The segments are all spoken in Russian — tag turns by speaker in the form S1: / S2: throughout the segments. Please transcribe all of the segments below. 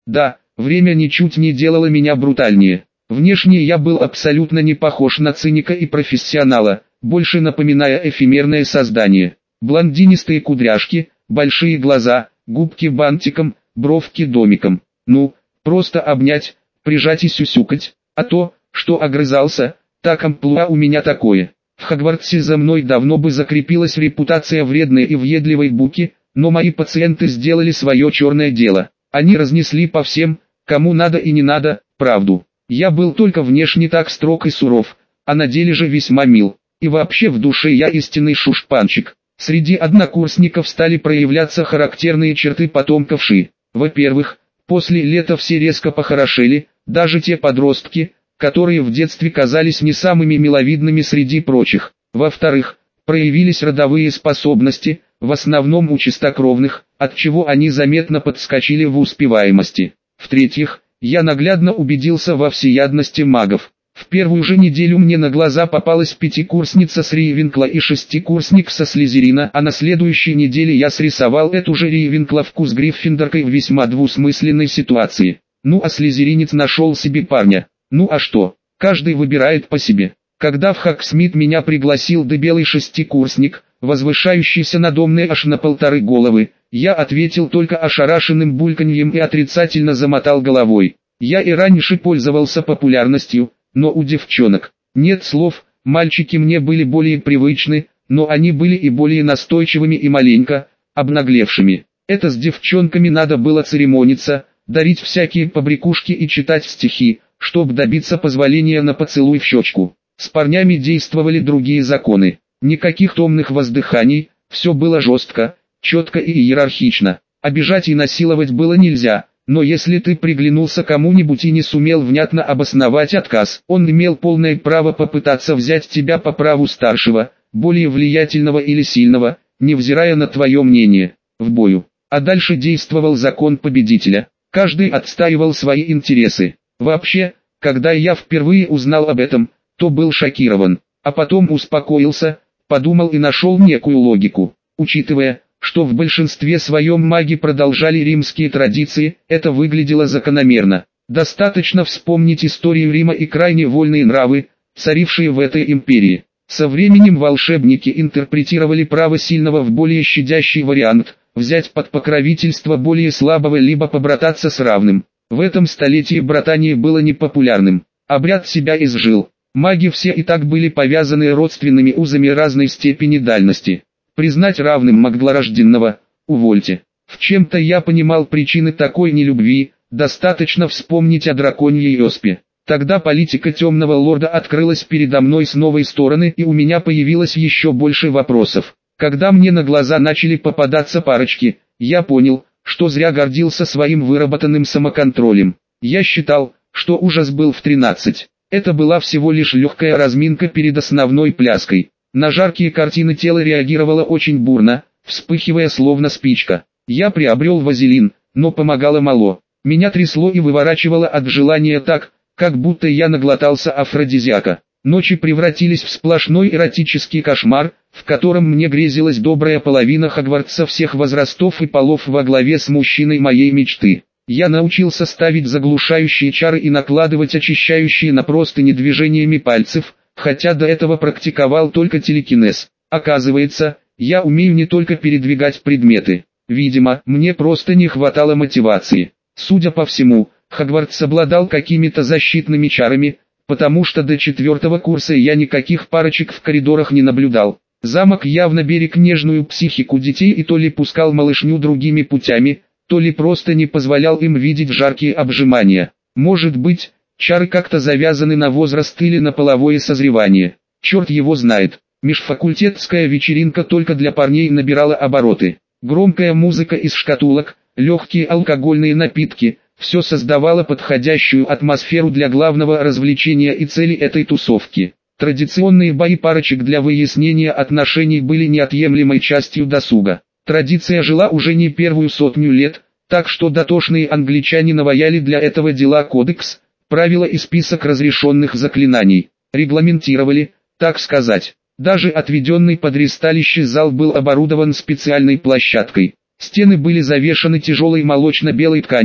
S1: Да, время ничуть не делало меня брутальнее. Внешне я был абсолютно не похож на циника и профессионала, больше напоминая эфемерное создание. Блондинистые кудряшки, большие глаза, губки бантиком, бровки домиком. Ну, просто обнять, прижать и сюсюкать. А то, что огрызался, так амплуа у меня такое. В Хогвартсе за мной давно бы закрепилась репутация вредной и въедливой буки, но мои пациенты сделали свое черное дело. Они разнесли по всем, кому надо и не надо, правду. Я был только внешне так строг и суров, а на деле же весьма мил. И вообще в душе я истинный шушпанчик. Среди однокурсников стали проявляться характерные черты потомков Ши. Во-первых, после лета все резко похорошели, даже те подростки, которые в детстве казались не самыми миловидными среди прочих. Во-вторых, проявились родовые способности, в основном у чистокровных, отчего они заметно подскочили в успеваемости. В-третьих, я наглядно убедился во всеядности магов. В первую же неделю мне на глаза попалась пятикурсница с Рейвенкла и шестикурсник со Слизерина, а на следующей неделе я срисовал эту же Рейвенкловку с Гриффиндоркой в весьма двусмысленной ситуации. Ну а слизеринец нашел себе парня. Ну а что, каждый выбирает по себе. Когда в Хогсмит меня пригласил дебелый шестикурсник, возвышающийся надо мной аж на 1,5 головы, я ответил только ошарашенным бульканьем и отрицательно замотал головой. Я и раньше пользовался популярностью, но у девчонок нет слов, мальчики мне были более привычны, но они были и более настойчивыми и маленько обнаглевшими. Это с девчонками надо было церемониться, дарить всякие побрякушки и читать стихи, чтобы добиться позволения на поцелуй в щечку. С парнями действовали другие законы. Никаких томных воздыханий, все было жестко, четко и иерархично. Обижать и насиловать было нельзя, но если ты приглянулся кому-нибудь и не сумел внятно обосновать отказ, он имел полное право попытаться взять тебя по праву старшего, более влиятельного или сильного, невзирая на твое мнение, в бою. А дальше действовал закон победителя. Каждый отстаивал свои интересы. Вообще, когда я впервые узнал об этом, то был шокирован, а потом успокоился, подумал и нашел некую логику. Учитывая, что в большинстве своем маги продолжали римские традиции, это выглядело закономерно. Достаточно вспомнить историю Рима и крайне вольные нравы, царившие в этой империи. Со временем волшебники интерпретировали право сильного в более щадящий вариант, взять под покровительство более слабого либо побрататься с равным. В этом столетии братание было непопулярным. Обряд себя изжил. Маги все и так были повязаны родственными узами разной степени дальности. Признать равным маглорожденного, увольте. В чем-то я понимал причины такой нелюбви, достаточно вспомнить о драконьей оспе. Тогда политика темного лорда открылась передо мной с новой стороны и у меня появилось еще больше вопросов. Когда мне на глаза начали попадаться парочки, я понял, что зря гордился своим выработанным самоконтролем. Я считал, что ужас был в 13. Это была всего лишь легкая разминка перед основной пляской. На жаркие картины тело реагировало очень бурно, вспыхивая словно спичка. Я приобрел вазелин, но помогало мало. Меня трясло и выворачивало от желания так, как будто я наглотался афродизиака. Ночи превратились в сплошной эротический кошмар, в котором мне грезилась добрая половина Хогвартса всех возрастов и полов во главе с мужчиной моей мечты. Я научился ставить заглушающие чары и накладывать очищающие на простыни движениями пальцев, хотя до этого практиковал только телекинез. Оказывается, я умею не только передвигать предметы. Видимо, мне просто не хватало мотивации. Судя по всему, Хогвартс обладал какими-то защитными чарами, потому что до 4 курса я никаких парочек в коридорах не наблюдал. Замок явно берег нежную психику детей и то ли пускал малышню другими путями, то ли просто не позволял им видеть жаркие обжимания. Может быть, чары как-то завязаны на возраст или на половое созревание. Черт его знает. Межфакультетская вечеринка только для парней набирала обороты. Громкая музыка из шкатулок, легкие алкогольные напитки – все создавало подходящую атмосферу для главного развлечения и цели этой тусовки. Традиционные бои парочек для выяснения отношений были неотъемлемой частью досуга. Традиция жила уже не первую сотню лет, так что дотошные англичане наваяли для этого дела кодекс, правила и список разрешенных заклинаний. Регламентировали, так сказать. Даже отведенный под ристалище зал был оборудован специальной площадкой. Стены были завешаны тяжелой молочно-белой тканью,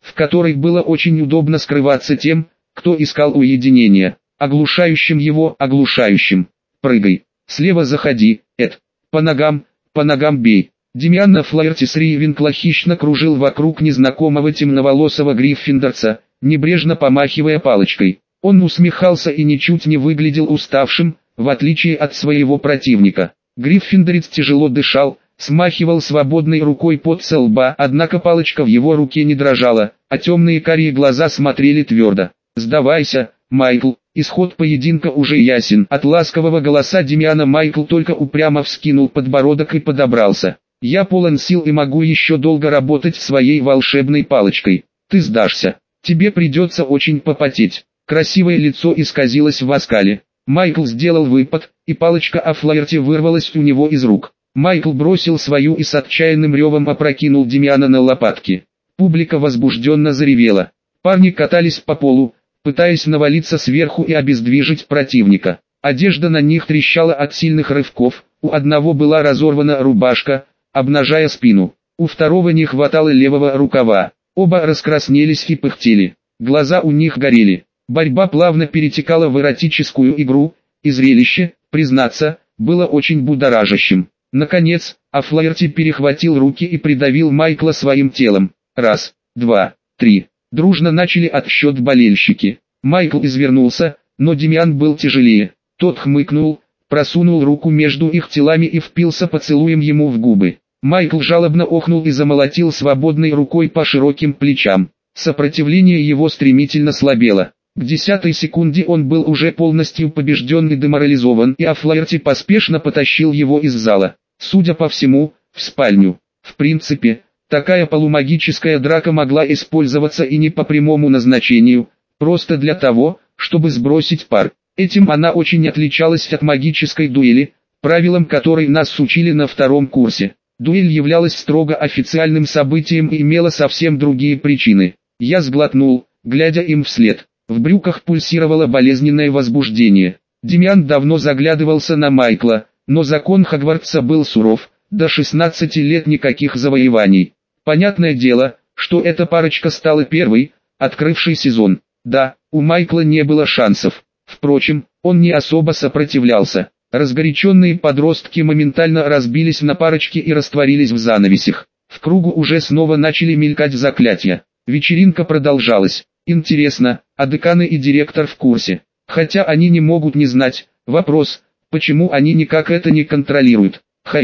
S1: в которой было очень удобно скрываться тем, кто искал уединения. Оглушающим его, оглушающим. Прыгай. Слева заходи, Эд. По ногам бей. Демиан на флаерте с Ривенкла хищно кружил вокруг незнакомого темноволосого гриффиндорца, небрежно помахивая палочкой. Он усмехался и ничуть не выглядел уставшим, в отличие от своего противника. Гриффиндорец тяжело дышал, смахивал свободной рукой пот со лба, однако палочка в его руке не дрожала, а темные карие глаза смотрели твердо. «Сдавайся, Майкл, исход поединка уже ясен». От ласкового голоса Демиана Майкл только упрямо вскинул подбородок и подобрался. «Я полон сил и могу еще долго работать своей волшебной палочкой. Ты сдашься. Тебе придется очень попотеть». Красивое лицо исказилось в оскале. Майкл сделал выпад, и палочка о флаерте вырвалась у него из рук. Майкл бросил свою и с отчаянным ревом опрокинул Демиана на лопатки. Публика возбужденно заревела. Парни катались по полу, пытаясь навалиться сверху и обездвижить противника. Одежда на них трещала от сильных рывков, у одного была разорвана рубашка, обнажая спину, у второго не хватало левого рукава. Оба раскраснелись и пыхтели, глаза у них горели. Борьба плавно перетекала в эротическую игру, и зрелище, признаться, было очень будоражащим. Наконец, Флаерти перехватил руки и придавил Майкла своим телом. Раз, два, три. Дружно начали отсчет болельщики. Майкл извернулся, но Демиан был тяжелее. Тот хмыкнул, просунул руку между их телами и впился поцелуем ему в губы. Майкл жалобно охнул и замолотил свободной рукой по широким плечам. Сопротивление его стремительно слабело. К 10-й секунде он был уже полностью побежден и деморализован, и Флаерти поспешно потащил его из зала. Судя по всему, в спальню. В принципе, такая полумагическая драка могла использоваться и не по прямому назначению, просто для того, чтобы сбросить пар. Этим она очень отличалась от магической дуэли, правилам которой нас учили на 2-м курсе. Дуэль являлась строго официальным событием и имела совсем другие причины. Я сглотнул, глядя им вслед. В брюках пульсировало болезненное возбуждение. Демиан давно заглядывался на Майкла, но закон Хогвартса был суров, до 16 лет никаких завоеваний. Понятное дело, что эта парочка стала первой, открывшей сезон. Да, у Майкла не было шансов. Впрочем, он не особо сопротивлялся. Разгоряченные подростки моментально разбились на парочки и растворились в занавесях. В кругу уже снова начали мелькать заклятия. Вечеринка продолжалась. Интересно, а деканы и директор в курсе? Хотя они не могут не знать. Вопрос, почему они никак это не контролируют?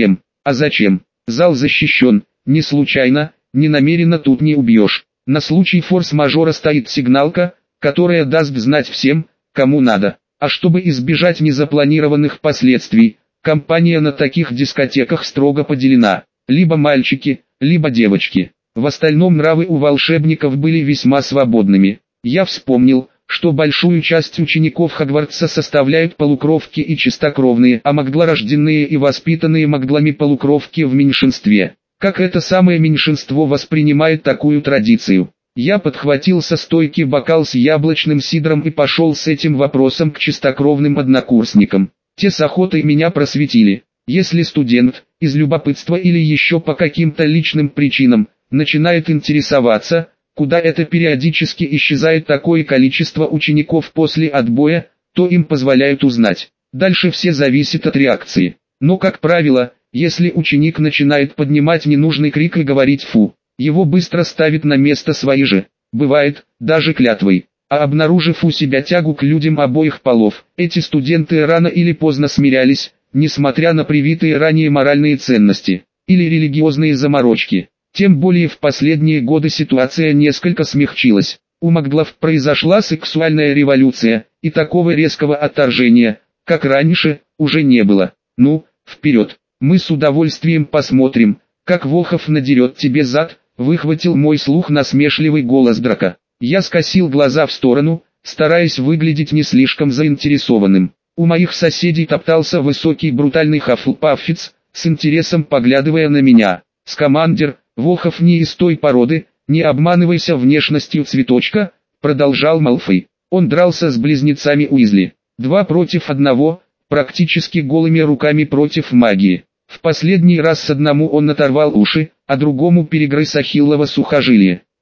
S1: А зачем? Зал защищен, не случайно, не намеренно тут не убьешь. На случай форс-мажора стоит сигналка, которая даст знать всем, кому надо. А чтобы избежать незапланированных последствий, компания на таких дискотеках строго поделена. Либо мальчики, либо девочки. В остальном нравы у волшебников были весьма свободными. Я вспомнил, что большую часть учеников Хогвартса составляют полукровки и чистокровные, а магдлорожденные и воспитанные магдлами полукровки в меньшинстве. Как это самое меньшинство воспринимает такую традицию? Я подхватил со стойки бокал с яблочным сидром и пошел с этим вопросом к чистокровным однокурсникам. Те с охотой меня просветили. Если студент, из любопытства или еще по каким-то личным причинам, начинает интересоваться, куда это периодически исчезает такое количество учеников после отбоя, то им позволяют узнать. Дальше все зависит от реакции. Но как правило, если ученик начинает поднимать ненужный крик и говорить «фу», его быстро ставят на место свои же, бывает, даже клятвой. А обнаружив у себя тягу к людям обоих полов, эти студенты рано или поздно смирялись, несмотря на привитые ранее моральные ценности, или религиозные заморочки. Тем более в последние годы ситуация несколько смягчилась. У маглов произошла сексуальная революция, и такого резкого отторжения, как раньше, уже не было. Ну, вперед, мы с удовольствием посмотрим, как Волхов надерет тебе зад, выхватил мой слух насмешливый голос Драка. Я скосил глаза в сторону, стараясь выглядеть не слишком заинтересованным. У моих соседей топтался высокий брутальный Хаффлпаффец, с интересом поглядывая на меня. «Скамандер, Волхов не из той породы, не обманывайся внешностью цветочка», продолжал Малфой. Он дрался с близнецами Уизли. 2 против 1, практически голыми руками против магии. В последний раз с одному он оторвал уши, а другому перегрыз ахиллово сухожилие.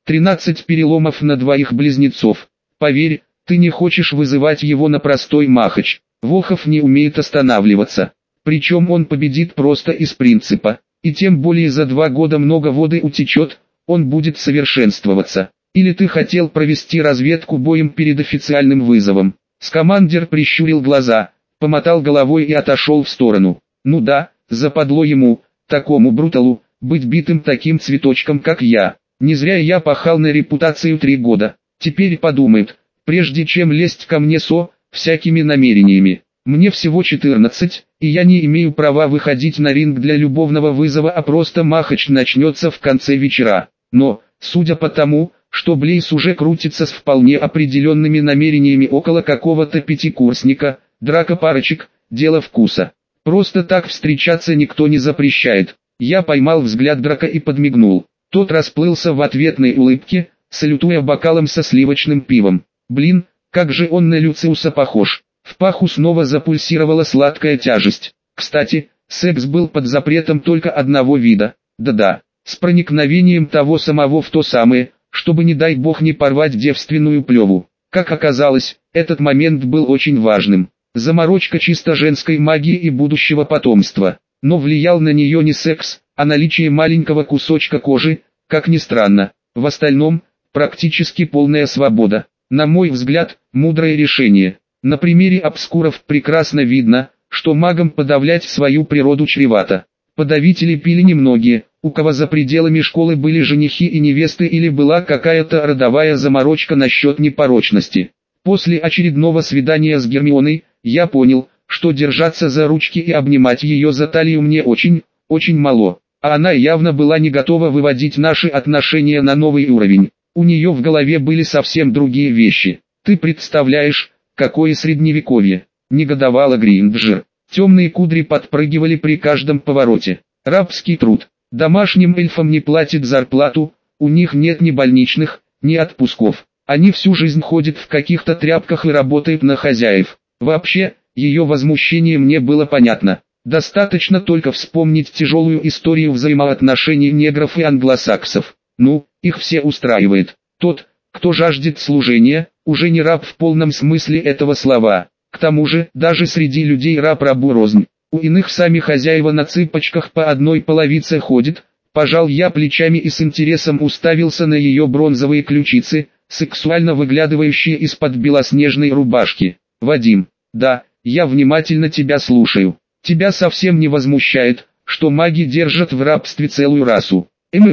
S1: 13 переломов на двоих близнецов. Поверь, ты не хочешь вызывать его на простой махач. Волхов не умеет останавливаться. Причем он победит просто из принципа. И тем более за 2 года много воды утечет, он будет совершенствоваться. Или ты хотел провести разведку боем перед официальным вызовом? Скамандер прищурил глаза, помотал головой и отошел в сторону. Ну да, западло ему, такому бруталу, быть битым таким цветочком как я. Не зря я пахал на репутацию 3 года. Теперь подумает, прежде чем лезть ко мне со всякими намерениями. Мне всего 14, и я не имею права выходить на ринг для любовного вызова, а просто махач начнется в конце вечера. Но, судя по тому, что Блейз уже крутится с вполне определенными намерениями около какого-то пятикурсника, драка парочек – дело вкуса. Просто так встречаться никто не запрещает. Я поймал взгляд Драка и подмигнул. Тот расплылся в ответной улыбке, салютуя бокалом со сливочным пивом. Блин, как же он на Люциуса похож. В паху снова запульсировала сладкая тяжесть. Кстати, секс был под запретом только одного вида. Да-да, с проникновением того самого в то самое, чтобы не дай бог не порвать девственную плеву. Как оказалось, этот момент был очень важным. Заморочка чисто женской магии и будущего потомства. Но влиял на нее не секс, а наличие маленького кусочка кожи, как ни странно. В остальном, практически полная свобода. На мой взгляд, мудрое решение. На примере обскуров прекрасно видно, что магам подавлять свою природу чревато. Подавители пили немногие, у кого за пределами школы были женихи и невесты или была какая-то родовая заморочка насчет непорочности. После очередного свидания с Гермионой, я понял, что держаться за ручки и обнимать ее за талию мне очень мало, а она явно была не готова выводить наши отношения на новый уровень. У нее в голове были совсем другие вещи. Ты представляешь, какое средневековье, негодовала Гринджер. Темные кудри подпрыгивали при каждом повороте. Рабский труд. Домашним эльфам не платят зарплату, у них нет ни больничных, ни отпусков. Они всю жизнь ходят в каких-то тряпках и работают на хозяев. Вообще, ее возмущение мне было понятно. Достаточно только вспомнить тяжелую историю взаимоотношений негров и англосаксов. Ну, их все устраивает. Тот, кто жаждет служения, уже не раб в полном смысле этого слова. К тому же, даже среди людей раб рабу рознь. У иных сами хозяева на цыпочках по одной половице ходят. Пожал я плечами и с интересом уставился на ее бронзовые ключицы, сексуально выглядывающие из-под белоснежной рубашки. Вадим, да, я внимательно тебя слушаю. Тебя совсем не возмущает, что маги держат в рабстве целую расу.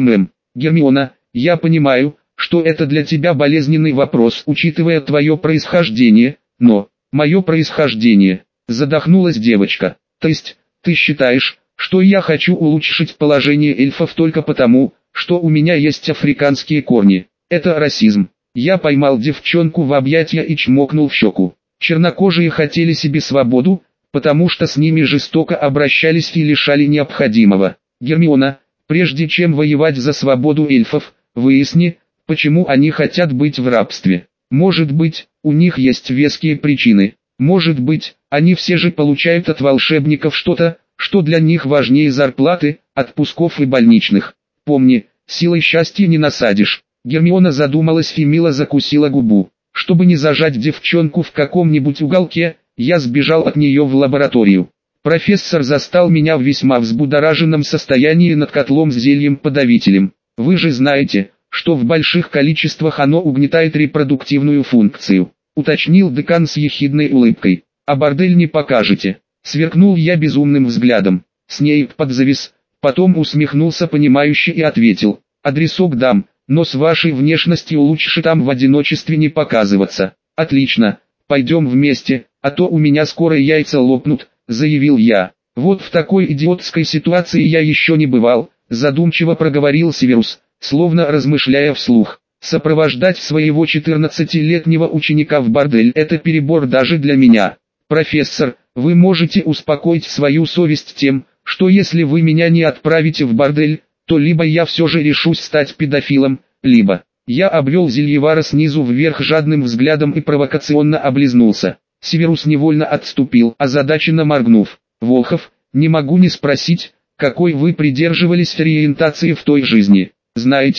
S1: Гермиона, я понимаю, что это для тебя болезненный вопрос, учитывая твое происхождение, но... Мое происхождение, задохнулась девочка. То есть, ты считаешь, что я хочу улучшить положение эльфов только потому, что у меня есть африканские корни? Это расизм. Я поймал девчонку в объятия и чмокнул в щеку. Чернокожие хотели себе свободу, потому что с ними жестоко обращались и лишали необходимого. Гермиона, прежде чем воевать за свободу эльфов, выясни, почему они хотят быть в рабстве. Может быть, у них есть веские причины. Может быть, они все же получают от волшебников что-то, что для них важнее зарплаты, отпусков и больничных. Помни, силой счастья не насадишь. Гермиона задумалась и мило закусила губу. Чтобы не зажать девчонку в каком-нибудь уголке, я сбежал от нее в лабораторию. Профессор застал меня в весьма взбудораженном состоянии над котлом с зельем-подавителем. Вы же знаете, что в больших количествах оно угнетает репродуктивную функцию, уточнил декан с ехидной улыбкой. А бордель не покажете, сверкнул я безумным взглядом. Снейп подзавис, потом усмехнулся понимающе и ответил: адресок дам, но с вашей внешностью лучше там в одиночестве не показываться. Отлично, пойдем вместе, а то у меня скоро яйца лопнут, заявил я. Вот в такой идиотской ситуации я еще не бывал, задумчиво проговорил Северус, словно размышляя вслух. Сопровождать своего 14-летнего ученика в бордель – это перебор даже для меня. Профессор, вы можете успокоить свою совесть тем, что если вы меня не отправите в бордель, то либо я все же решусь стать педофилом, либо... Я обвел Зельевара снизу вверх жадным взглядом и провокационно облизнулся. Северус невольно отступил, озадаченно моргнув. Волхов, не могу не спросить, какой вы придерживались ориентации в той жизни. Знаете,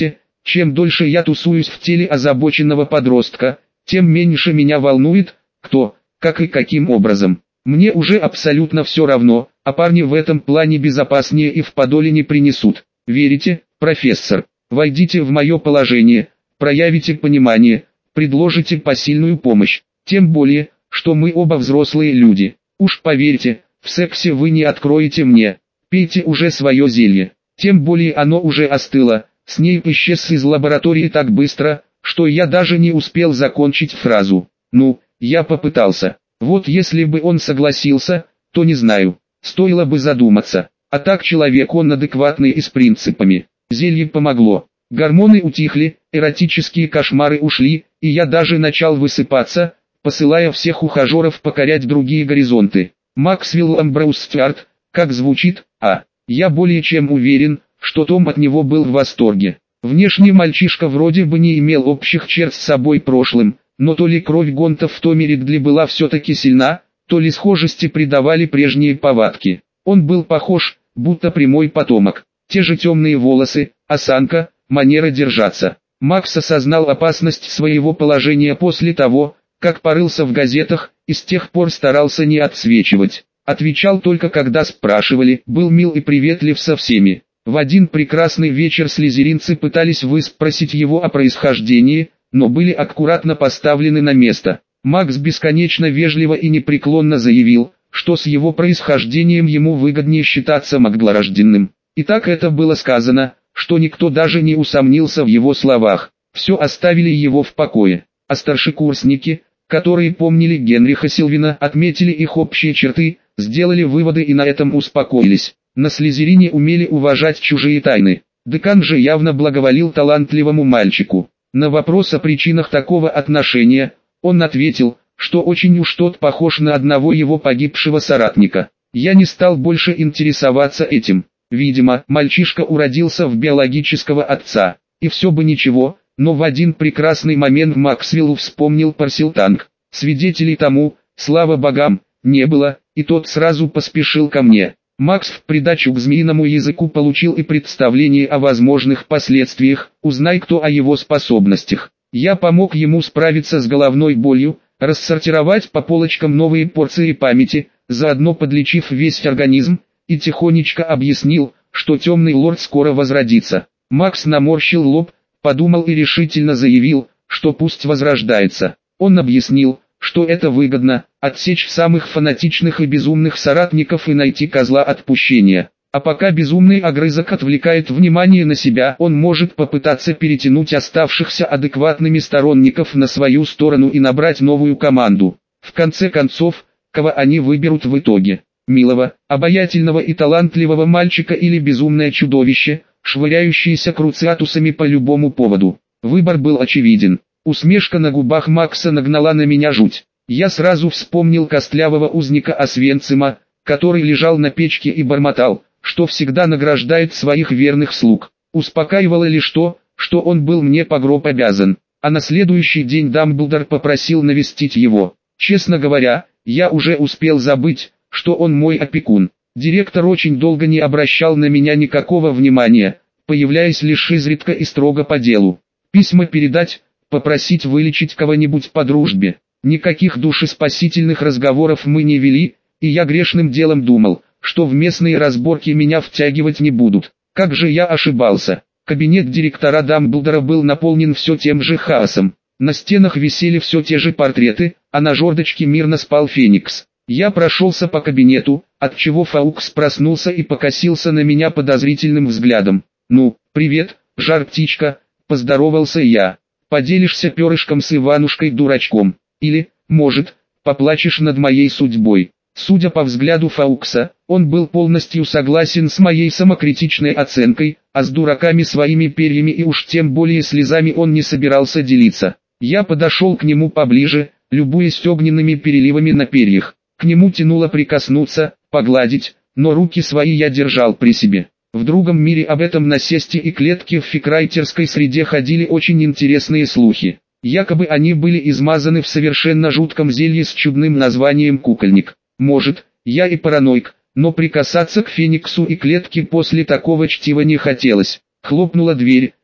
S1: Чем дольше я тусуюсь в теле озабоченного подростка, тем меньше меня волнует, кто, как и каким образом. Мне уже абсолютно все равно, а парни в этом плане безопаснее и в подоле не принесут. Верите, профессор? Войдите в мое положение, проявите понимание, предложите посильную помощь. Тем более, что мы оба взрослые люди. Уж поверьте, в сексе вы не откроете мне. Пейте уже свое зелье. Тем более оно уже остыло. Снейп исчез из лаборатории так быстро, что я даже не успел закончить фразу. Ну, я попытался. Вот если бы он согласился, то не знаю, стоило бы задуматься. А так человек он адекватный и с принципами. Зелье помогло. Гормоны утихли, эротические кошмары ушли, и я даже начал высыпаться, посылая всех ухажеров покорять другие горизонты. Максвелл Амброуз Стюарт, как звучит, я более чем уверен, что Том от него был в восторге. Внешне мальчишка вроде бы не имел общих черт с собой прошлым, но то ли кровь Гонта в Томе Ридли была все-таки сильна, то ли схожести придавали прежние повадки. Он был похож, будто прямой потомок. Те же темные волосы, осанка, манера держаться. Макс осознал опасность своего положения после того, как порылся в газетах, и с тех пор старался не отсвечивать. Отвечал только когда спрашивали, был мил и приветлив со всеми. В один прекрасный вечер слизеринцы пытались выспросить его о происхождении, но были аккуратно поставлены на место. Макс бесконечно вежливо и непреклонно заявил, что с его происхождением ему выгоднее считаться маглорожденным. И так это было сказано, что никто даже не усомнился в его словах. Все оставили его в покое. А старшекурсники, которые помнили Генриха Сильвина, отметили их общие черты, сделали выводы и на этом успокоились. На Слизерине умели уважать чужие тайны. Декан же явно благоволил талантливому мальчику. На вопрос о причинах такого отношения, он ответил, что очень уж тот похож на одного его погибшего соратника. Я не стал больше интересоваться этим. Видимо, мальчишка уродился в биологического отца. И все бы ничего, но в один прекрасный момент Максвелл вспомнил Парсилтанг. Свидетелей тому, слава богам, не было, и тот сразу поспешил ко мне. Макс в придачу к змеиному языку получил и представление о возможных последствиях, узнай кто о его способностях. Я помог ему справиться с головной болью, рассортировать по полочкам новые порции памяти, заодно подлечив весь организм, и тихонечко объяснил, что темный лорд скоро возродится. Макс наморщил лоб, подумал и решительно заявил, что пусть возрождается. Он объяснил, что это выгодно, отсечь самых фанатичных и безумных соратников и найти козла отпущения. А пока безумный огрызок отвлекает внимание на себя, он может попытаться перетянуть оставшихся адекватными сторонников на свою сторону и набрать новую команду. В конце концов, кого они выберут в итоге? Милого, обаятельного и талантливого мальчика или безумное чудовище, швыряющееся круциатусами по любому поводу? Выбор был очевиден. Усмешка на губах Макса нагнала на меня жуть. Я сразу вспомнил костлявого узника Освенцима, который лежал на печке и бормотал, что всегда награждает своих верных слуг. Успокаивало лишь то, что он был мне по гроб обязан, а на следующий день Дамблдор попросил навестить его. Честно говоря, я уже успел забыть, что он мой опекун. Директор очень долго не обращал на меня никакого внимания, появляясь лишь изредка и строго по делу. Письма передать, попросить вылечить кого-нибудь по дружбе. Никаких душеспасительных разговоров мы не вели, и я грешным делом думал, что в местные разборки меня втягивать не будут. Как же я ошибался. Кабинет директора Дамблдора был наполнен все тем же хаосом. На стенах висели все те же портреты, а на жердочке мирно спал Феникс. Я прошелся по кабинету, отчего Фаукс проснулся и покосился на меня подозрительным взглядом. «Ну, привет, жар-птичка», — поздоровался я. «Поделишься перышком с Иванушкой-дурачком? Или, может, поплачешь над моей судьбой?» Судя по взгляду Фаукса, он был полностью согласен с моей самокритичной оценкой, а с дураками своими перьями и уж тем более слезами он не собирался делиться. Я подошел к нему поближе, любуясь огненными переливами на перьях. К нему тянуло прикоснуться, погладить, но руки свои я держал при себе. В другом мире об этом насесте и клетке в фикрайтерской среде ходили очень интересные слухи. Якобы они были измазаны в совершенно жутком зелье с чудным названием «кукольник». Может, я и параноик, но прикасаться к Фениксу и клетке после такого чтива не хотелось. Хлопнула дверь,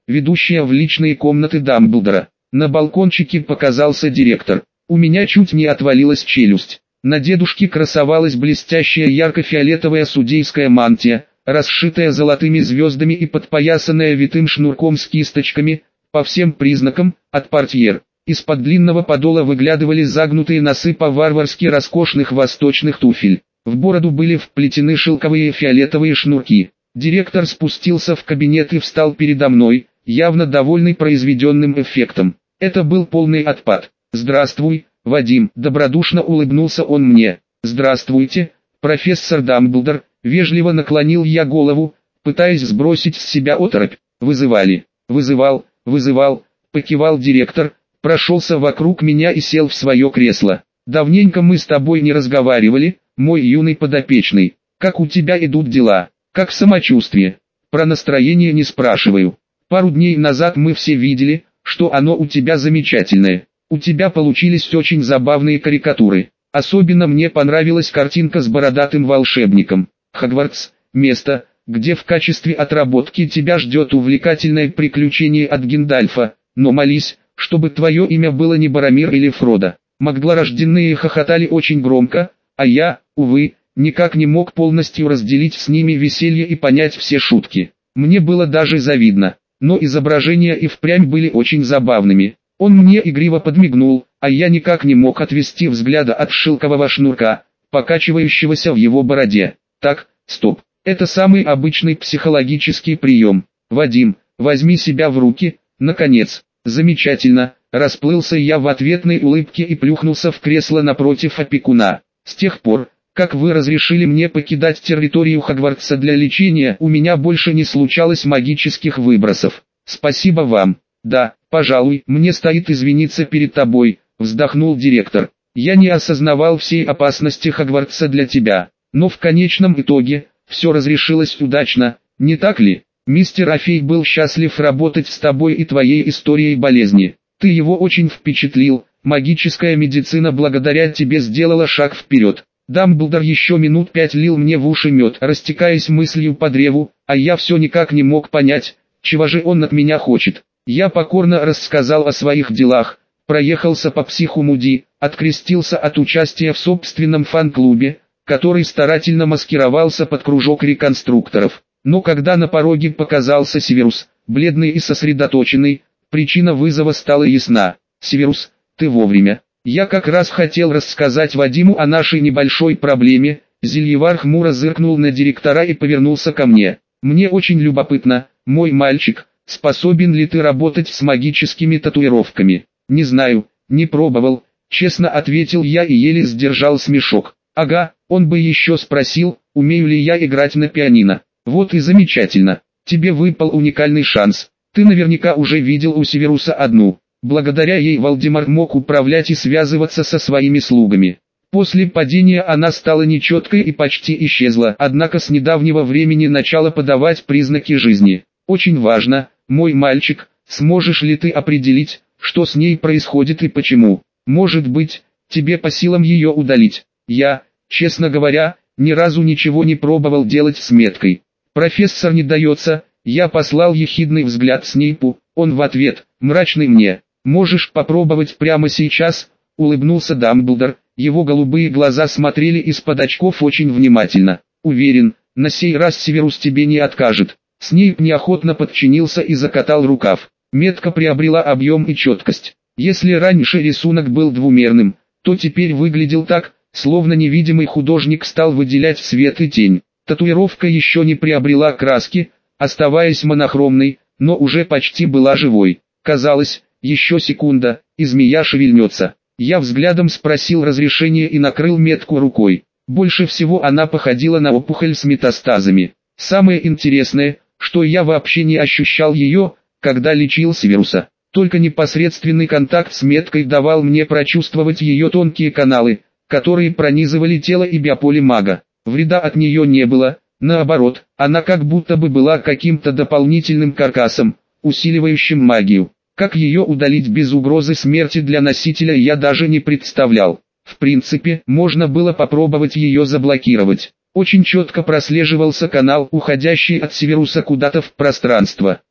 S1: ведущая в личные комнаты Дамблдора. На балкончике показался директор. У меня чуть не отвалилась челюсть. На дедушке красовалась блестящая ярко-фиолетовая судейская мантия, расшитая золотыми звездами и подпоясанная витым шнурком с кисточками, по всем признакам, от портьер. Из-под длинного подола выглядывали загнутые носы по-варварски роскошных восточных туфель. В бороду были вплетены шелковые фиолетовые шнурки. Директор спустился в кабинет и встал передо мной, явно довольный произведенным эффектом. Это был полный отпад. «Здравствуй, Вадим», — добродушно улыбнулся он мне. «Здравствуйте, профессор Дамблдор», — вежливо наклонил я голову, пытаясь сбросить с себя оторопь. «Вызывали?» «Вызывал», — покивал директор, прошелся вокруг меня и сел в свое кресло. «Давненько мы с тобой не разговаривали, мой юный подопечный. Как у тебя идут дела? Как самочувствие? Про настроение не спрашиваю. Пару дней назад мы все видели, что оно у тебя замечательное. У тебя получились очень забавные карикатуры. Особенно мне понравилась картинка с бородатым волшебником. Хогвартс – место, где в качестве отработки тебя ждет увлекательное приключение от Гендальфа, но молись, чтобы твое имя было не Боромир или Фродо». Маглорожденные хохотали очень громко, а я, увы, никак не мог полностью разделить с ними веселье и понять все шутки. Мне было даже завидно, но изображения и впрямь были очень забавными. Он мне игриво подмигнул, а я никак не мог отвести взгляда от шелкового шнурка, покачивающегося в его бороде. Так, стоп, это самый обычный психологический прием. Вадим, возьми себя в руки, наконец. Замечательно, расплылся я в ответной улыбке и плюхнулся в кресло напротив опекуна. С тех пор, как вы разрешили мне покидать территорию Хогвартса для лечения, у меня больше не случалось магических выбросов. Спасибо вам. Да, пожалуй, мне стоит извиниться перед тобой, вздохнул директор. Я не осознавал всей опасности Хогвартса для тебя, но в конечном итоге, все разрешилось удачно, не так ли? Мистер Афей был счастлив работать с тобой и твоей историей болезни. Ты его очень впечатлил, магическая медицина благодаря тебе сделала шаг вперед. Дамблдор еще минут 5 лил мне в уши мед, растекаясь мыслью по древу, а я все никак не мог понять, чего же он от меня хочет. Я покорно рассказал о своих делах, проехался по Психумуди, открестился от участия в собственном фан-клубе, который старательно маскировался под кружок реконструкторов. Но когда на пороге показался Северус, бледный и сосредоточенный, причина вызова стала ясна. «Северус, ты вовремя. Я как раз хотел рассказать Вадиму о нашей небольшой проблеме». Зельевар хмуро зыркнул на директора и повернулся ко мне. «Мне очень любопытно, мой мальчик, способен ли ты работать с магическими татуировками?» «Не знаю, не пробовал», честно ответил я и еле сдержал смешок. «Ага, он бы еще спросил, умею ли я играть на пианино». «Вот и замечательно. Тебе выпал уникальный шанс. Ты наверняка уже видел у Северуса одну. Благодаря ей Волдемар мог управлять и связываться со своими слугами. После падения она стала нечеткой и почти исчезла, однако с недавнего времени начала подавать признаки жизни. Очень важно, мой мальчик, сможешь ли ты определить, что с ней происходит и почему? Может быть, тебе по силам ее удалить?» Я, честно говоря, ни разу ничего не пробовал делать с меткой. «Профессор не дается», я послал ехидный взгляд Снейпу, он в ответ, мрачный мне. «Можешь попробовать прямо сейчас», улыбнулся Дамблдор, его голубые глаза смотрели из-под очков очень внимательно. «Уверен, на сей раз Северус тебе не откажет». Снейп неохотно подчинился и закатал рукав. Метка приобрела объем и четкость. Если раньше рисунок был двумерным, то теперь выглядел так, словно невидимый художник стал выделять свет и тень. Татуировка еще не приобрела краски, оставаясь монохромной, но уже почти была живой. Казалось, еще секунда, и змея шевельнется. Я взглядом спросил разрешения и накрыл метку рукой. Больше всего она походила на опухоль с метастазами. Самое интересное, что я вообще не ощущал ее, когда лечил Северуса. Только непосредственный контакт с меткой давал мне прочувствовать ее тонкие каналы, которые пронизывали тело и биополе мага. Вреда от нее не было, наоборот, она как будто бы была каким-то дополнительным каркасом, усиливающим магию. Как ее удалить без угрозы смерти для носителя, я даже не представлял. В принципе, можно было попробовать ее заблокировать. Очень четко прослеживался канал, уходящий от Северуса куда-то в пространство.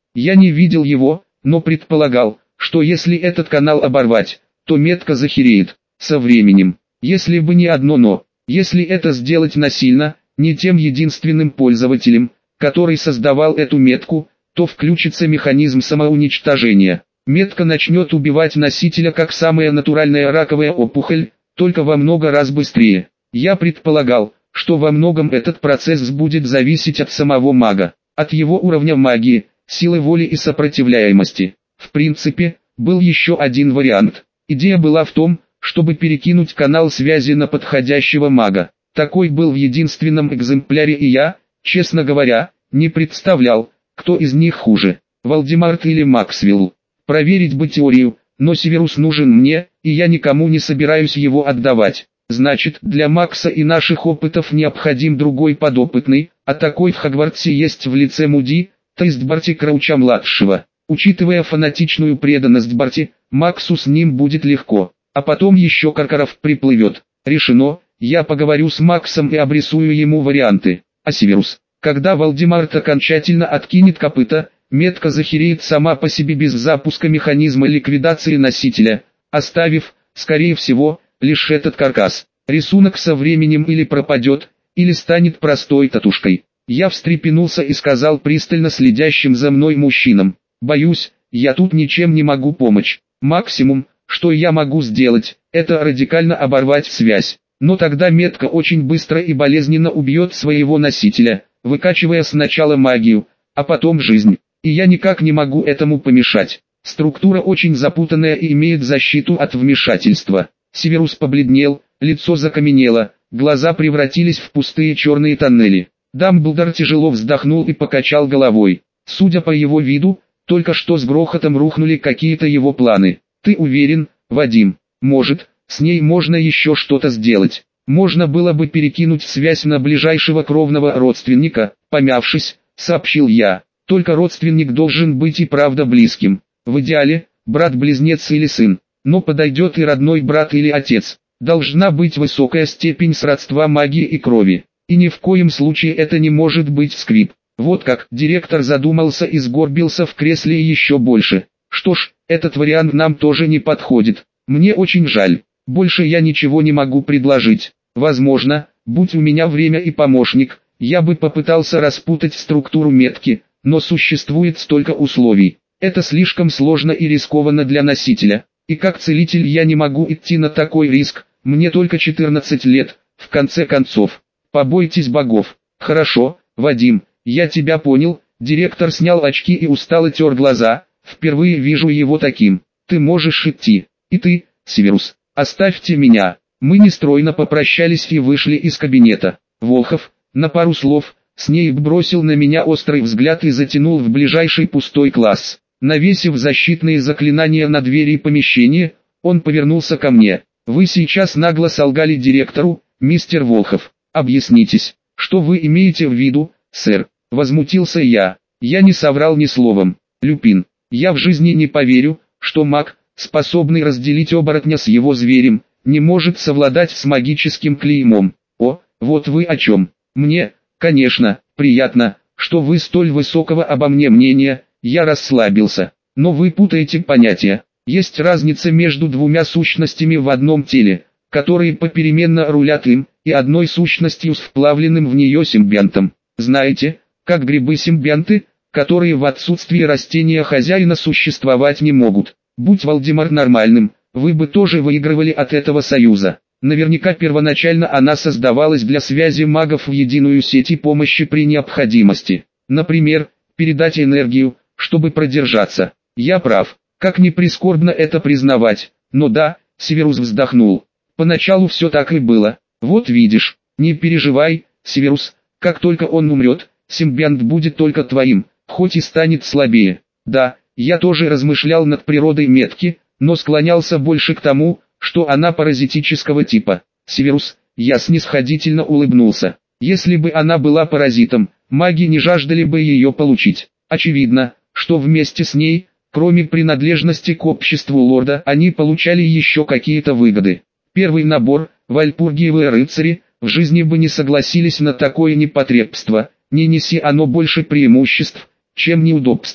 S1: Я не видел его, но предполагал, что если этот канал оборвать, то метка захереет. Со временем, если бы не одно но, если это сделать насильно, не тем единственным пользователем, который создавал эту метку, то включится механизм самоуничтожения. Метка начнет убивать носителя как самая натуральная раковая опухоль, только во много раз быстрее. Я предполагал, что во многом этот процесс будет зависеть от самого мага, от его уровня магии, силы воли и сопротивляемости. В принципе, был еще один вариант. Идея была в том, чтобы перекинуть канал связи на подходящего мага. Такой был в единственном экземпляре и я, честно говоря, не представлял, кто из них хуже, Вальдемарт или Максвелл. Проверить бы теорию, но Северус нужен мне, и я никому не собираюсь его отдавать. Значит, для Макса и наших опытов необходим другой подопытный, а такой в Хогвартсе есть в лице Муди, то есть Барти Крауча-младшего. Учитывая фанатичную преданность Барти, Максу с ним будет легко, а потом еще Каркаров приплывет. Решено, я поговорю с Максом и обрисую ему варианты. А Северус, когда Вальдемарт окончательно откинет копыта, метка захереет сама по себе без запуска механизма ликвидации носителя, оставив, скорее всего, лишь этот каркас. Рисунок со временем или пропадет, или станет простой татушкой. Я встрепенулся и сказал пристально следящим за мной мужчинам: «Боюсь, я тут ничем не могу помочь. Максимум, что я могу сделать, это радикально оборвать связь. Но тогда метка очень быстро и болезненно убьет своего носителя, выкачивая сначала магию, а потом жизнь. И я никак не могу этому помешать. Структура очень запутанная и имеет защиту от вмешательства». Северус побледнел, лицо закаменело, глаза превратились в пустые черные тоннели. Дамблдор тяжело вздохнул и покачал головой. Судя по его виду, только что с грохотом рухнули какие-то его планы. «Ты уверен, Вадим? Может, с ней можно еще что-то сделать? Можно было бы перекинуть связь на ближайшего кровного родственника», помявшись, сообщил я. «Только родственник должен быть и правда близким. В идеале, брат-близнец или сын. Но подойдет и родной брат или отец. Должна быть высокая степень сродства магии и крови. И ни в коем случае это не может быть скрип». Вот как. Директор задумался и сгорбился в кресле еще больше. «Что ж, этот вариант нам тоже не подходит. Мне очень жаль. Больше я ничего не могу предложить. Возможно, будь у меня время и помощник, я бы попытался распутать структуру метки, но существует столько условий. Это слишком сложно и рискованно для носителя. И как целитель я не могу идти на такой риск, мне только 14 лет, в конце концов. Побойтесь богов». «Хорошо, Вадим, я тебя понял». Директор снял очки и устало тер глаза. «Впервые вижу его таким. Ты можешь идти. И ты, Северус, оставьте меня». Мы нестройно попрощались и вышли из кабинета. Волхов, на пару слов, Снейп бросил на меня острый взгляд и затянул в ближайший пустой класс. Навесив защитные заклинания на двери помещения, он повернулся ко мне. «Вы сейчас нагло солгали директору, мистер Волхов. Объяснитесь, что вы имеете в виду, сэр?» Возмутился я. «Я не соврал ни словом. Люпин, я в жизни не поверю, что маг, способный разделить оборотня с его зверем, не может совладать с магическим клеймом. О, вот вы о чем. Мне, конечно, приятно, что вы столь высокого обо мне мнения». Я расслабился. «Но вы путаете понятия. Есть разница между двумя сущностями в одном теле, которые попеременно рулят им, и одной сущностью с вплавленным в нее симбионтом. Знаете, как грибы-симбионты, которые в отсутствии растения хозяина существовать не могут. Будь Вальдемар нормальным, вы бы тоже выигрывали от этого союза. Наверняка первоначально она создавалась для связи магов в единую сеть и помощи при необходимости. Например, передать энергию, чтобы продержаться. Я прав, как ни прискорбно это признавать, но да», Северус вздохнул. «Поначалу все так и было. Вот видишь, не переживай, Северус, как только он умрет, симбионт будет только твоим, хоть и станет слабее». Да, я тоже размышлял над природой метки, но склонялся больше к тому, что она паразитического типа. «Северус», я снисходительно улыбнулся. «Если бы она была паразитом, маги не жаждали бы ее получить. Очевидно, что вместе с ней, кроме принадлежности к обществу лорда, они получали еще какие-то выгоды. Первый набор, вальпургиевые рыцари, в жизни бы не согласились на такое непотребство, не неси оно больше преимуществ, чем неудобств.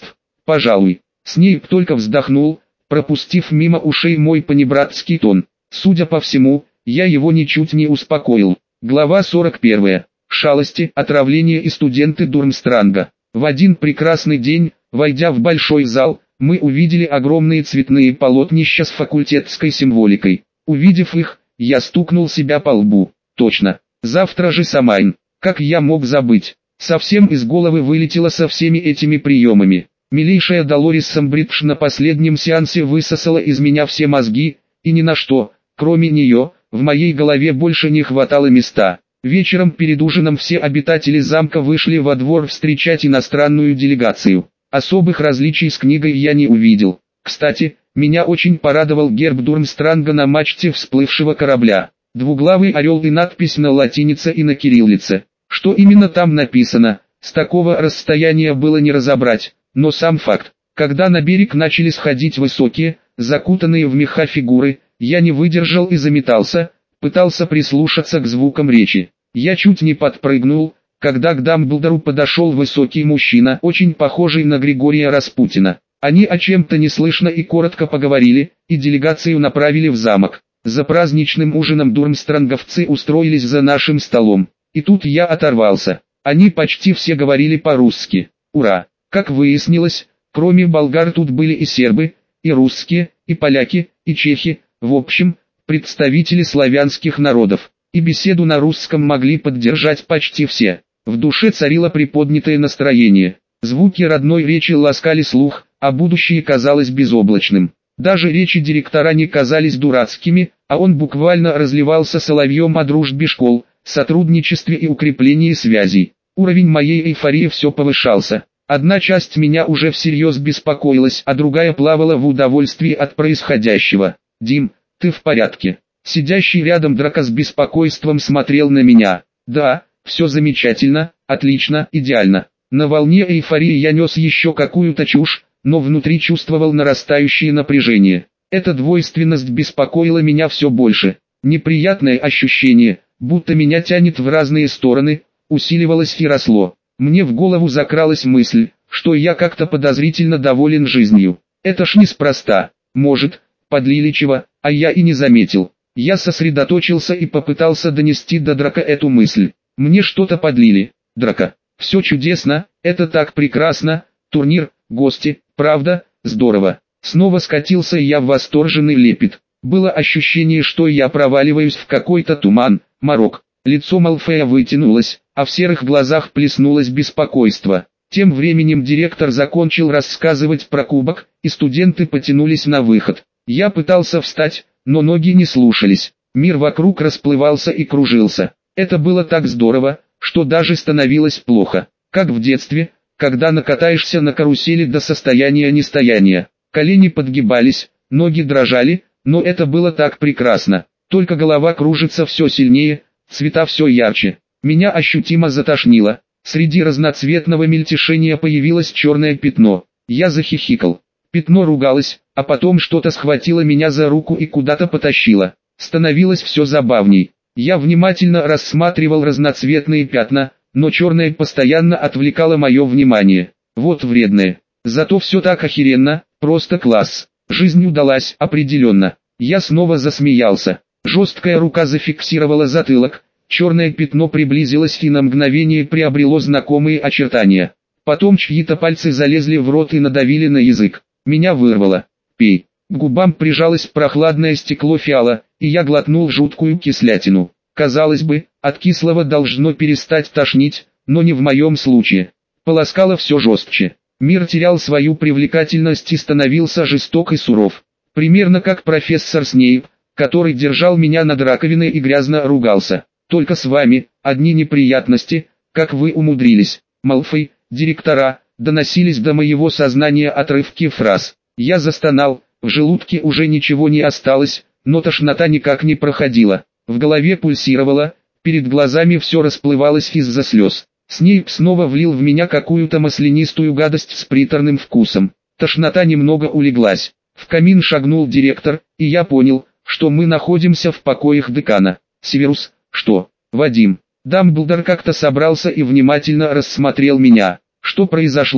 S1: пожалуй. Снейп только вздохнул, пропустив мимо ушей мой понебратский тон. Судя по всему, я его ничуть не успокоил. Глава 41. Шалости, отравление и студенты Дурмстранга. В один прекрасный день, войдя в большой зал, мы увидели огромные цветные полотнища с факультетской символикой. Увидев их, я стукнул себя по лбу. Точно, завтра же Самайн. Как я мог забыть? Совсем из головы вылетело со всеми этими приемами. Милейшая Долорес Самбридж на последнем сеансе высосала из меня все мозги, и ни на что, кроме нее, в моей голове больше не хватало места. Вечером перед ужином все обитатели замка вышли во двор встречать иностранную делегацию. Особых различий с книгой я не увидел. Кстати, меня очень порадовал герб Дурмстранга на мачте всплывшего корабля. Двуглавый орел и надпись на латинице и на кириллице. Что именно там написано, с такого расстояния было не разобрать, но сам факт. Когда на берег начали сходить высокие, закутанные в меха фигуры, я не выдержал и заметался, пытался прислушаться к звукам речи. Я чуть не подпрыгнул, когда к Дамблдору подошел высокий мужчина, очень похожий на Григория Распутина. Они о чем-то неслышно и коротко поговорили, и делегацию направили в замок. За праздничным ужином дурмстранговцы устроились за нашим столом. И тут я оторвался. Они почти все говорили по-русски. Ура! Как выяснилось, кроме болгар тут были и сербы, и русские, и поляки, и чехи, в общем, представители славянских народов. И беседу на русском могли поддержать почти все. В душе царило приподнятое настроение. Звуки родной речи ласкали слух, а будущее казалось безоблачным. Даже речи директора не казались дурацкими, а он буквально разливался соловьем о дружбе школ, сотрудничестве и укреплении связей. Уровень моей эйфории все повышался. Одна часть меня уже всерьез беспокоилась, а другая плавала в удовольствии от происходящего. «Дим, ты в порядке?» Сидящий рядом Драко с беспокойством смотрел на меня. «Да, все замечательно, отлично, идеально». На волне эйфории я нес еще какую-то чушь, но внутри чувствовал нарастающее напряжение. Эта двойственность беспокоила меня все больше. Неприятное ощущение, будто меня тянет в разные стороны, усиливалось и росло. Мне в голову закралась мысль, что я как-то подозрительно доволен жизнью. Это ж неспроста. Может, подлили чего, а я и не заметил. Я сосредоточился и попытался донести до Драко эту мысль. Мне что-то подлили. Драко, все чудесно, это так прекрасно, турнир, гости, правда, здорово. Снова скатился я в восторженный лепет. Было ощущение, что я проваливаюсь в какой-то туман, морок. Лицо Малфоя вытянулось, а в серых глазах плеснулось беспокойство. Тем временем директор закончил рассказывать про кубок, и студенты потянулись на выход. Я пытался встать, но ноги не слушались. Мир вокруг расплывался и кружился. Это было так здорово, что даже становилось плохо. Как в детстве, когда накатаешься на карусели до состояния нестояния. Колени подгибались, ноги дрожали, но это было так прекрасно. Только голова кружится все сильнее, цвета все ярче. Меня ощутимо затошнило. Среди разноцветного мельтешения появилось черное пятно. Я захихикал. Пятно ругалось, а потом что-то схватило меня за руку и куда-то потащило. Становилось все забавней. Я внимательно рассматривал разноцветные пятна, но черное постоянно отвлекало мое внимание. Вот вредное. Зато все так охеренно, просто класс. Жизнь удалась, определенно. Я снова засмеялся. Жесткая рука зафиксировала затылок. Черное пятно приблизилось и на мгновение приобрело знакомые очертания. Потом чьи-то пальцы залезли в рот и надавили на язык. Меня вырвало. «Пей». К губам прижалось прохладное стекло фиала, и я глотнул жуткую кислятину. Казалось бы, от кислого должно перестать тошнить, но не в моем случае. Полоскало все жестче. Мир терял свою привлекательность и становился жесток и суров. Примерно как профессор Снейп, который держал меня над раковиной и грязно ругался. «Только с вами, одни неприятности, как вы умудрились, Малфой, директора», доносились до моего сознания отрывки фраз. Я застонал, в желудке уже ничего не осталось, но тошнота никак не проходила. В голове пульсировало, перед глазами все расплывалось из-за слез. Снейп снова влил в меня какую-то маслянистую гадость с приторным вкусом. Тошнота немного улеглась. В камин шагнул директор, и я понял, что мы находимся в покоях декана. «Северус, что?» «Вадим». Дамблдор как-то собрался и внимательно рассмотрел меня. «Что произошло?»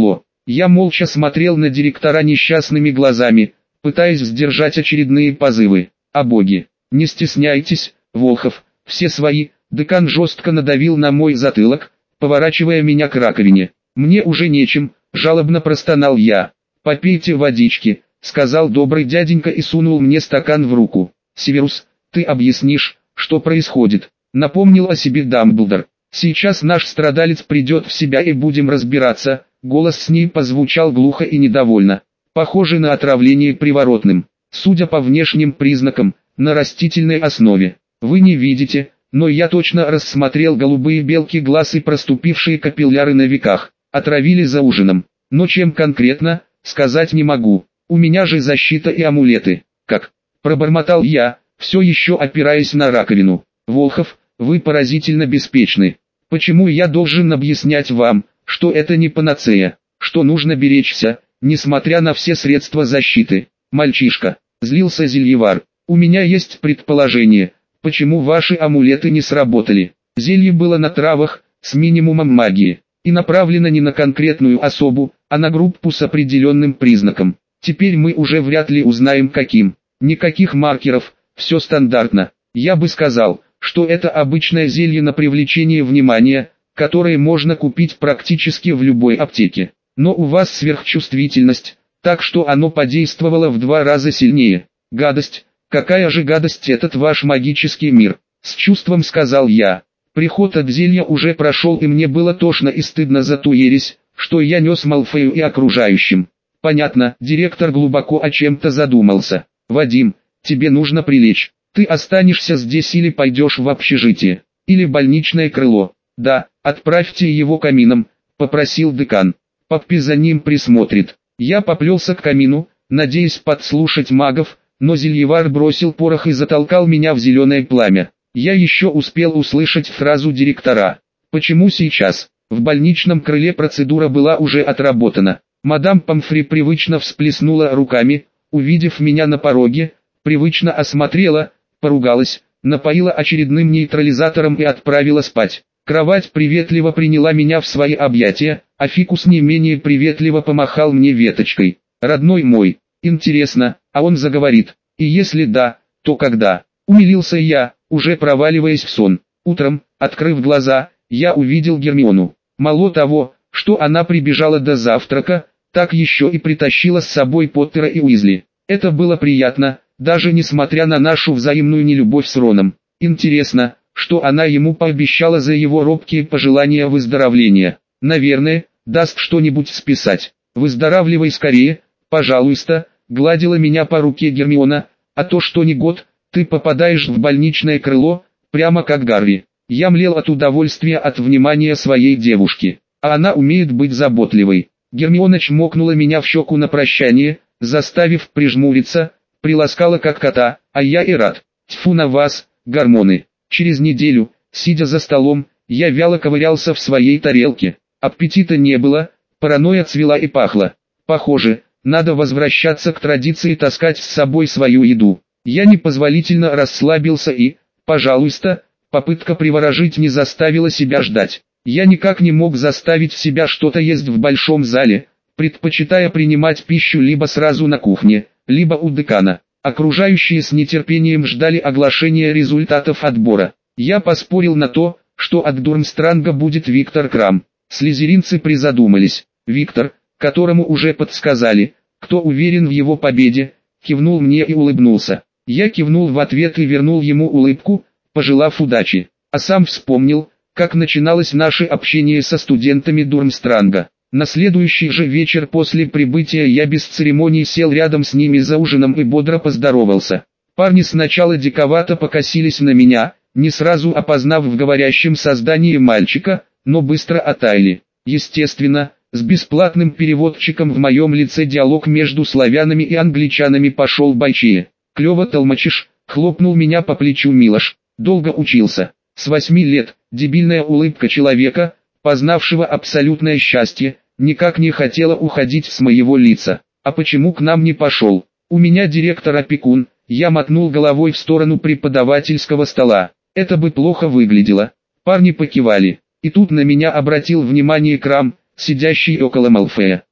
S1: Я молча смотрел на директора несчастными глазами, пытаясь сдержать очередные позывы. О боги, не стесняйтесь, Волхов, все свои. Декан жестко надавил на мой затылок, поворачивая меня к раковине. Мне уже нечем, жалобно простонал я. Попейте водички, сказал добрый дяденька и сунул мне стакан в руку. Северус, ты объяснишь, что происходит, напомнил о себе Дамблдор. Сейчас наш страдалец придет в себя и будем разбираться. Голос с ней позвучал глухо и недовольно. Похоже на отравление приворотным. Судя по внешним признакам, на растительной основе. Вы не видите, но я точно рассмотрел голубые белки глаз и проступившие капилляры на веках. Отравили за ужином. Но чем конкретно, сказать не могу. У меня же защита и амулеты. Как? Пробормотал я, все еще опираясь на раковину. Волхов, вы поразительно беспечны. Почему я должен объяснять вам, что это не панацея, что нужно беречься, несмотря на все средства защиты? Мальчишка, злился Зельевар, у меня есть предположение, почему ваши амулеты не сработали. Зелье было на травах, с минимумом магии, и направлено не на конкретную особу, а на группу с определенным признаком. Теперь мы уже вряд ли узнаем каким. Никаких маркеров, все стандартно. Я бы сказал, что это обычное зелье на привлечение внимания, которое можно купить практически в любой аптеке. Но у вас сверхчувствительность, так что оно подействовало в 2 раза сильнее. Гадость, какая же гадость этот ваш магический мир, с чувством сказал я. Приход от зелья уже прошел и мне было тошно и стыдно за ту ересь, что я нес Малфою и окружающим. Понятно, директор глубоко о чем-то задумался. Вадим, тебе нужно прилечь. Ты останешься здесь или пойдешь в общежитие, или больничное крыло. Да, отправьте его камином, попросил декан. Паппи за ним присмотрит. Я поплелся к камину, надеясь подслушать магов, но Зельевар бросил порох и затолкал меня в зеленое пламя. Я еще успел услышать фразу директора. Почему сейчас? В больничном крыле процедура была уже отработана. Мадам Помфри привычно всплеснула руками, увидев меня на пороге, привычно осмотрела, поругалась, напоила очередным нейтрализатором и отправила спать. Кровать приветливо приняла меня в свои объятия, а фикус не менее приветливо помахал мне веточкой. Родной мой, интересно, а он заговорит? И если да, то когда? Умилился я, уже проваливаясь в сон. Утром, открыв глаза, я увидел Гермиону. Мало того, что она прибежала до завтрака, так еще и притащила с собой Поттера и Уизли. Это было приятно, даже несмотря на нашу взаимную нелюбовь с Роном. Интересно, что она ему пообещала за его робкие пожелания выздоровления. Наверное, даст что-нибудь списать. Выздоравливай скорее, пожалуйста, гладила меня по руке Гермиона, а то что ни год, ты попадаешь в больничное крыло, прямо как Гарри. Я млел от удовольствия от внимания своей девушки, а она умеет быть заботливой. Гермиона чмокнула меня в щеку на прощание, заставив прижмуриться, приласкала как кота, а я и рад. Тьфу на вас, гормоны. Через неделю, сидя за столом, я вяло ковырялся в своей тарелке. Аппетита не было, паранойя цвела и пахла. Похоже, надо возвращаться к традиции таскать с собой свою еду. Я непозволительно расслабился и, пожалуйста, попытка приворожить не заставила себя ждать. Я никак не мог заставить себя что-то есть в большом зале, предпочитая принимать пищу либо сразу на кухне, либо у декана. Окружающие с нетерпением ждали оглашения результатов отбора. Я поспорил на то, что от Дурмстранга будет Виктор Крам. Слизеринцы призадумались. Виктор, которому уже подсказали, кто уверен в его победе, кивнул мне и улыбнулся. Я кивнул в ответ и вернул ему улыбку, пожелав удачи. А сам вспомнил, как начиналось наше общение со студентами Дурмстранга. На следующий же вечер после прибытия я без церемоний сел рядом с ними за ужином и бодро поздоровался. Парни сначала диковато покосились на меня, не сразу опознав в говорящем создании мальчика, но быстро оттаяли. Естественно, с бесплатным переводчиком в моем лице диалог между славянами и англичанами пошел бойчее. «Клево толмачишь», — хлопнул меня по плечу Милош. «Долго учился». С 8 лет, дебильная улыбка человека, познавшего абсолютное счастье, никак не хотела уходить с моего лица. А почему к нам не пошел? У меня директор-опекун, я мотнул головой в сторону преподавательского стола. Это бы плохо выглядело. Парни покивали. И тут на меня обратил внимание Крам, сидящий около Малфоя.